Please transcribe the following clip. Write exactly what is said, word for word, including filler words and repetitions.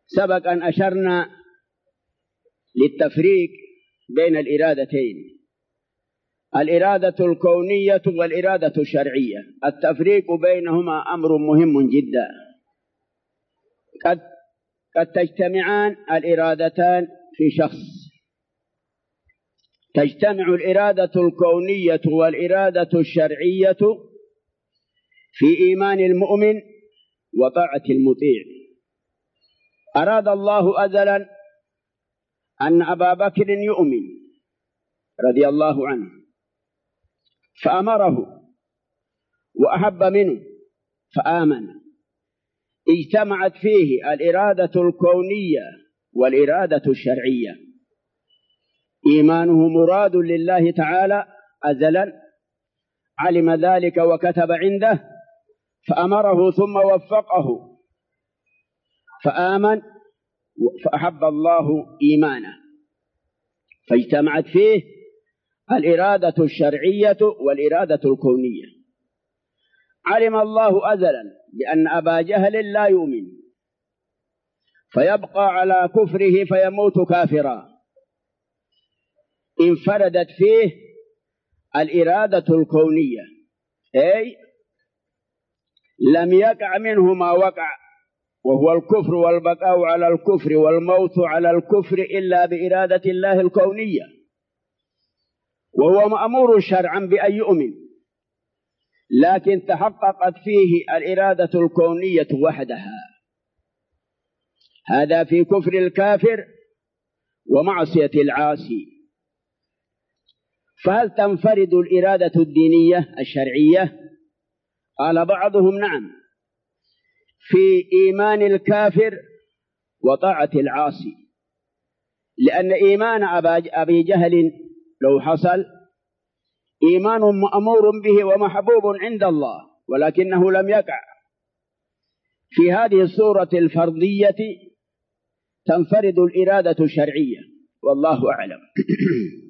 سبق أن أشرنا للتفريق بين الإرادتين، الإرادة الكونية والإرادة الشرعية. التفريق بينهما أمر مهم جدا. قد, قد تجتمعان الإرادتان في شخص، تجتمع الإرادة الكونية والإرادة الشرعية في إيمان المؤمن وطاعة المطيع. أراد الله أزلا أن أبا بكر يؤمن رضي الله عنه فأمره وأحب منه فآمن. اجتمعت فيه الإرادة الكونية والإرادة الشرعية. إيمانه مراد لله تعالى أزلا، علم ذلك وكتب عنده فأمره ثم وفقه فآمن فأحب الله إيمانه، فاجتمعت فيه الإرادة الشرعية والإرادة الكونية. علم الله أزلا بأن أبا جهل لا يؤمن فيبقى على كفره فيموت كافرا، انفردت فيه الإرادة الكونية، أي لم يقع منه ما وقع وهو الكفر والبقاء على الكفر والموت على الكفر إلا بإرادة الله الكونية، وهو مأمور شرعا بأن يؤمن، لكن تحققت فيه الإرادة الكونية وحدها. هذا في كفر الكافر ومعصية العاصي. فهل تنفرد الإرادة الدينية الشرعية؟ قال بعضهم نعم، في إيمان الكافر وطاعة العاصي، لأن إيمان أبي جهل لو حصل إيمان مأمور به ومحبوب عند الله، ولكنه لم يقع. في هذه الصورة الفرضية تنفرد الإرادة الشرعية، والله أعلم.